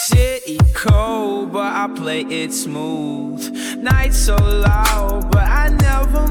City cold, but I play it smooth. Night so loud, but I never